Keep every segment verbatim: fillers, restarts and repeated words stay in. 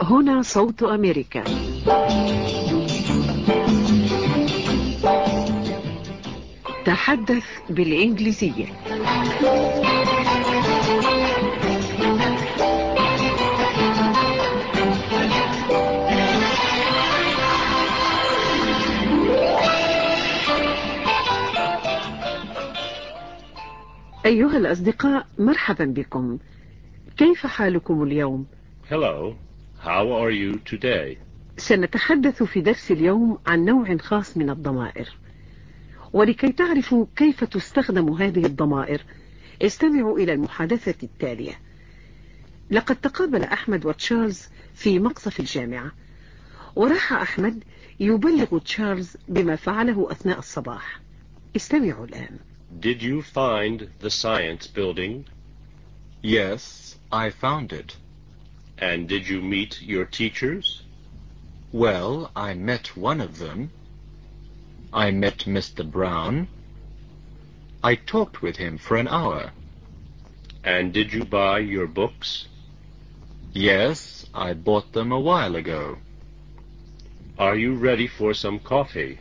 هنا صوت أمريكا. تحدث بالإنجليزية. أيها الأصدقاء، مرحبا بكم. كيف حالكم اليوم؟ Hello, how are you today? سنتحدث في درس اليوم عن نوع خاص من الضمائر، ولكي تعرفوا كيف تستخدم هذه الضمائر استمعوا إلى المحادثة التالية. لقد تقابل أحمد وتشارلز في مقصف الجامعة، وراح أحمد يبلغ تشارلز بما فعله أثناء الصباح. استمعوا الآن. Did you find the science building? Yes, I found it. And did you meet your teachers? Well, I met one of them. I met Mister Brown. I talked with him for an hour. And did you buy your books? Yes, I bought them a while ago. Are you ready for some coffee?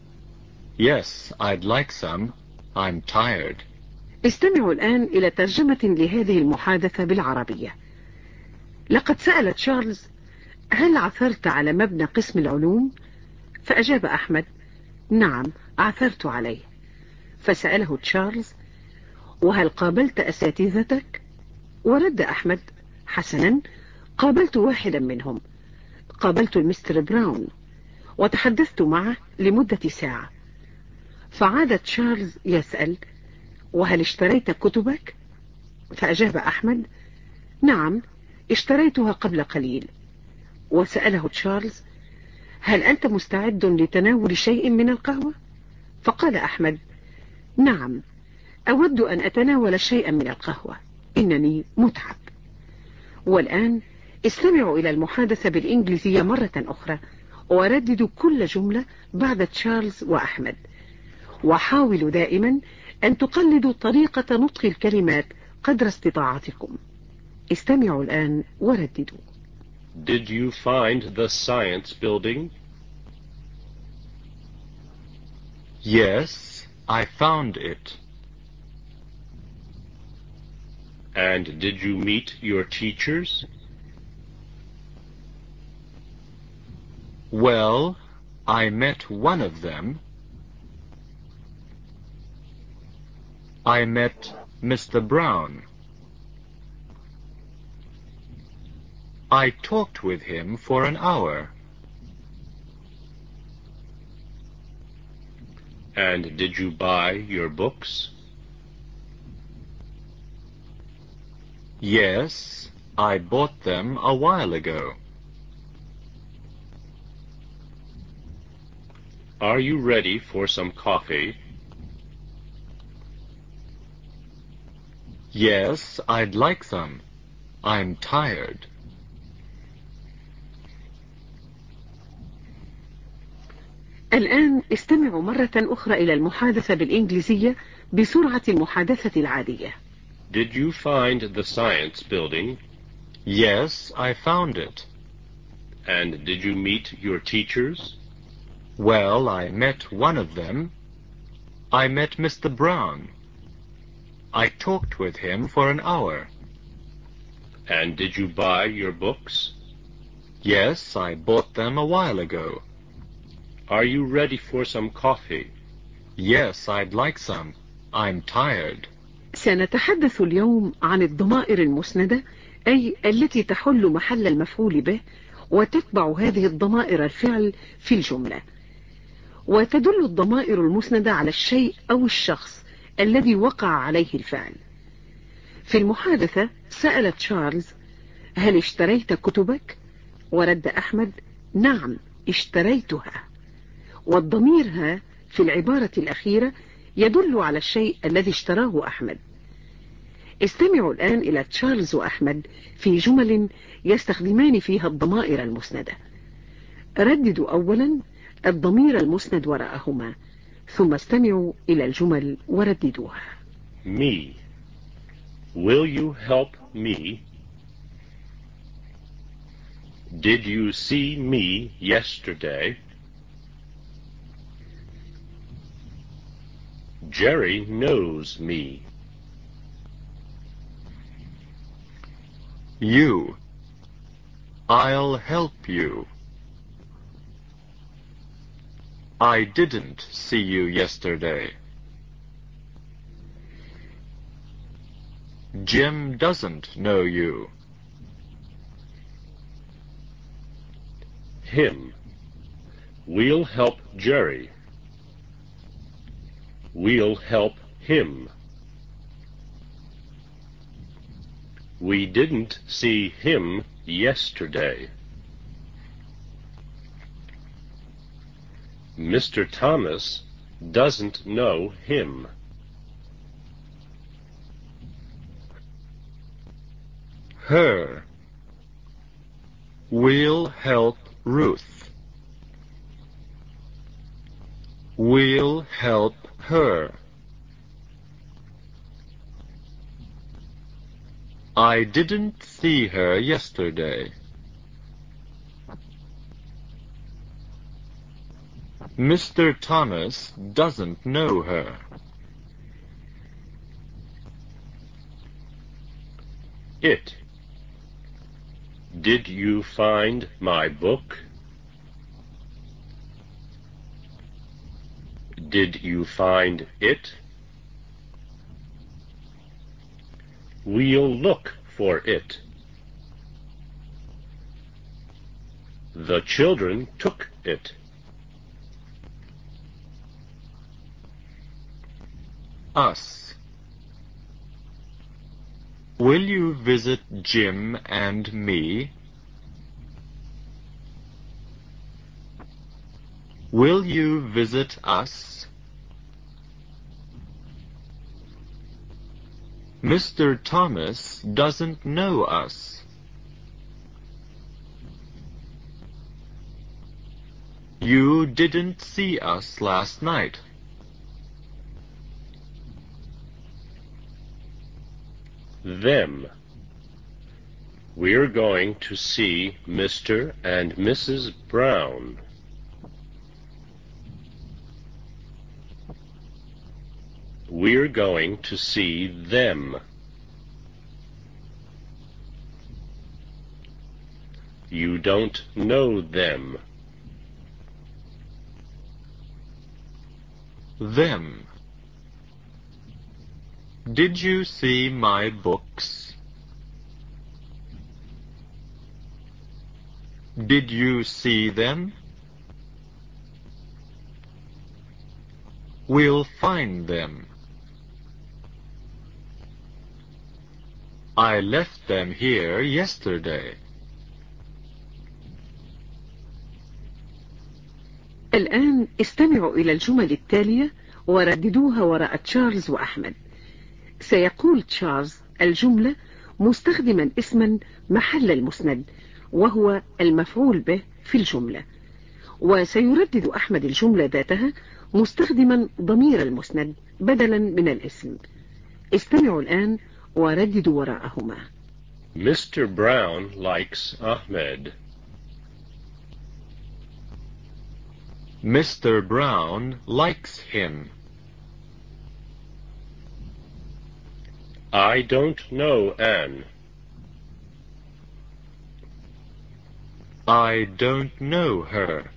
Yes, I'd like some. I'm tired. استمعوا الآن إلى ترجمة لهذه المحادثة بالعربية. لقد سأل تشارلز: هل عثرت على مبنى قسم العلوم؟ فأجاب أحمد: نعم، عثرت عليه. فسأله تشارلز: وهل قابلت أساتذتك؟ ورد أحمد: حسنا، قابلت واحدا منهم، قابلت المستر براون وتحدثت معه لمدة ساعة. فعاد تشارلز يسأل: وهل اشتريت كتبك؟ فأجاب أحمد: نعم، اشتريتها قبل قليل. وسأله تشارلز: هل أنت مستعد لتناول شيء من القهوة؟ فقال أحمد: نعم، أود أن أتناول شيئا من القهوة، إنني متعب. والآن استمعوا إلى المحادثة بالإنجليزية مرة أخرى، ورددوا كل جملة بعد تشارلز وأحمد، وحاولوا دائما أن تقلدوا طريقة نطق الكلمات قدر استطاعتكم. استمعوا الآن ورددوا. Did you find the science building? Yes, I found it. And did you meet your teachers? Well, I met one of them. I met Mister Brown. I talked with him for an hour. And did you buy your books? Yes, I bought them a while ago. Are you ready for some coffee? Yes, I'd like some. I'm tired. الآن استمعوا مرة أخرى إلى المحادثة بالإنجليزية بسرعة المحادثة العادية. Did you find the science building? Yes, I found it. And did you meet your teachers? Well, I met one of them. I met Mister Brown. I talked with him for an hour. And did you buy your books? Yes, I bought them a while ago. Are you ready for some coffee? Yes, I'd like some. I'm tired. سنتحدث اليوم عن الضمائر المسندة، أي التي تحل محل المفعول به، وتتبع هذه الضمائر الفعل في الجملة. وتدل الضمائر المسندة على الشيء أو الشخص الذي وقع عليه الفعل. في المحادثة سأل تشارلز: هل اشتريت كتبك؟ ورد أحمد: نعم، اشتريتها. والضمير ها في العبارة الأخيرة يدل على الشيء الذي اشتراه أحمد. استمعوا الآن إلى تشارلز وأحمد في جمل يستخدمان فيها الضمائر المسندة. رددوا أولا الضمير المسند وراءهما، ثم استمعوا إلى الجمل ورددوها. Me. Will you help me? Did you see me yesterday? Jerry knows me. You. I'll help you. I didn't see you yesterday. Jim doesn't know you. Him. We'll help Jerry. We'll help him. We didn't see him yesterday. Mister Thomas doesn't know him. Her. We'll help Ruth. We'll help her. I didn't see her yesterday. Mister Thomas doesn't know her. It. Did you find my book? Did you find it? We'll look for it. The children took it. Us. Will you visit Jim and me? Will you visit us? Mister Thomas doesn't know us. You didn't see us last night. Them. We're going to see Mister and Missus Brown. We're going to see them. You don't know them. Them. Did you see my books? Did you see them? We'll find them. I left them here yesterday. الآن استمعوا إلى الجمل التالية ورددوها وراء تشارلز وأحمد. سيقول تشارلز الجملة مستخدما اسما محل المسند وهو المفعول به في الجملة، وسيردد أحمد الجملة ذاتها مستخدما ضمير المسند بدلا من الاسم. استمعوا الآن ورددوا وراءهما. Mister Brown likes Ahmed. Mister Brown likes him. I don't know Anne. I don't know her.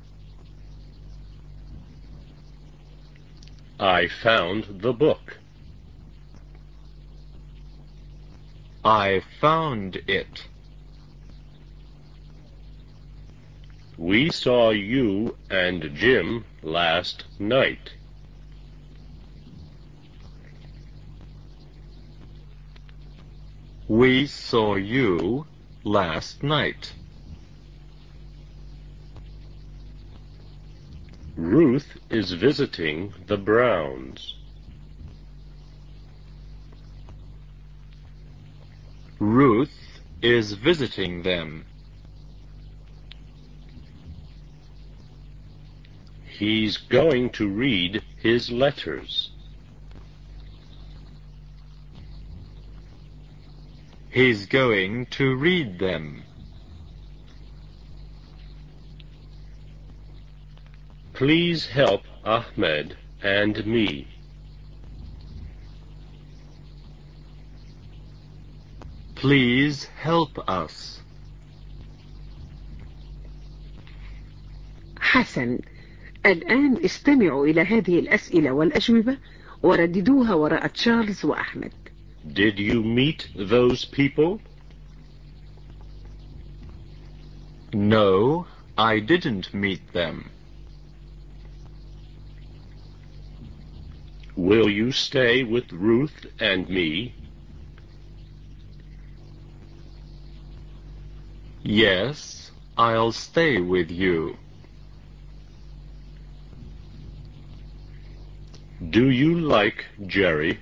I found the book. I found it. We saw you and Jim last night. We saw you last night. Ruth is visiting the Browns. Ruth is visiting them. He's going to read his letters. He's going to read them. Please help Ahmed and me. Please help us. حسن، الآن استمعوا إلى هذه الأسئلة والأجوبة ورددوها وراء تشارلز وأحمد. Did you meet those people? No, I didn't meet them. Will you stay with Ruth and me? Yes, I'll stay with you. Do you like Jerry?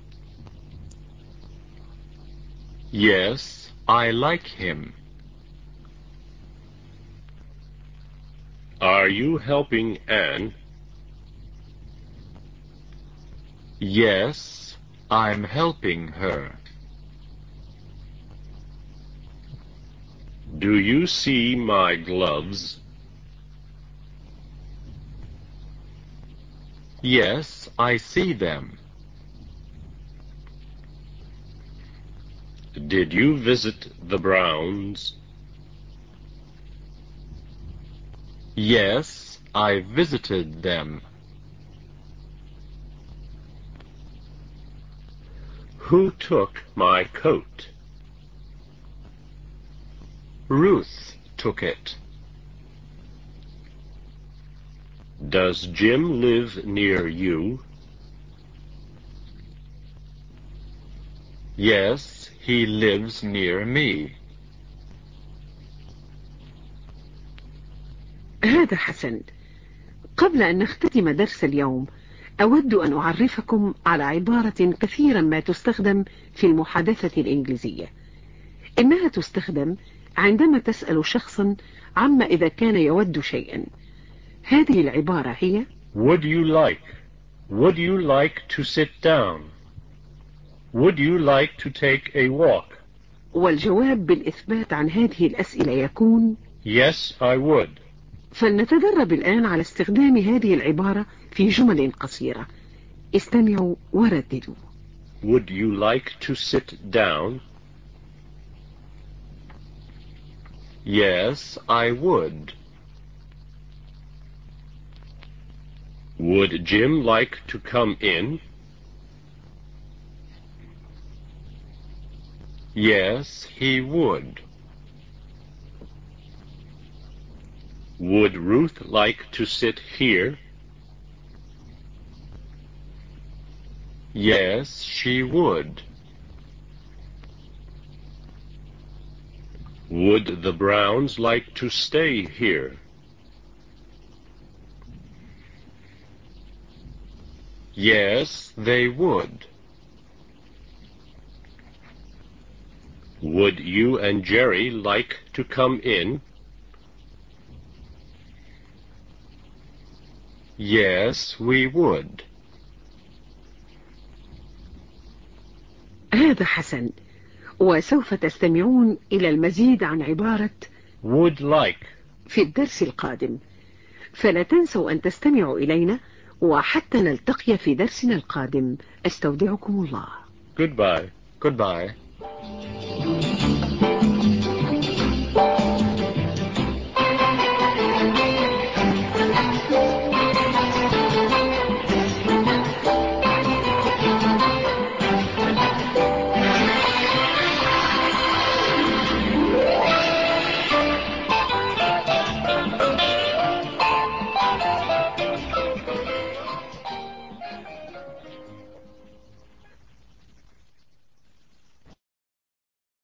Yes, I like him. Are you helping Anne? Yes, I'm helping her. Do you see my gloves? Yes, I see them. Did you visit the Browns? Yes, I visited them. Who took my coat? Ruth took it. Does Jim live near you? Yes, he lives near me. هذا حسن. قبل أن نختتم درس اليوم أود أن أعرفكم على عبارة كثيرا ما تستخدم في المحادثة الإنجليزية. إنها تستخدم عندما تسأل شخصا عما إذا كان يود شيئا. هذه العبارة هي Would you like? Would you like to sit down? Would you like to take a walk? والجواب بالإثبات عن هذه الأسئلة يكون Yes, I would. فلنتدرب الآن على استخدام هذه العبارة في جمل قصيرة. استمعوا ورددوا. Would you like to sit down? Yes, I would. Would Jim like to come in? Yes, he would. Would Ruth like to sit here? Yes, she would. Would the Browns like to stay here? Yes, they would. Would you and Jerry like to come in? Yes, we would. هذا حسن. وسوف تستمعون إلى المزيد عن عبارة Would like في الدرس القادم. فلا تنسوا أن تستمعوا إلينا وحتى نلتقي في درسنا القادم. أستودعكم الله. Goodbye. Goodbye.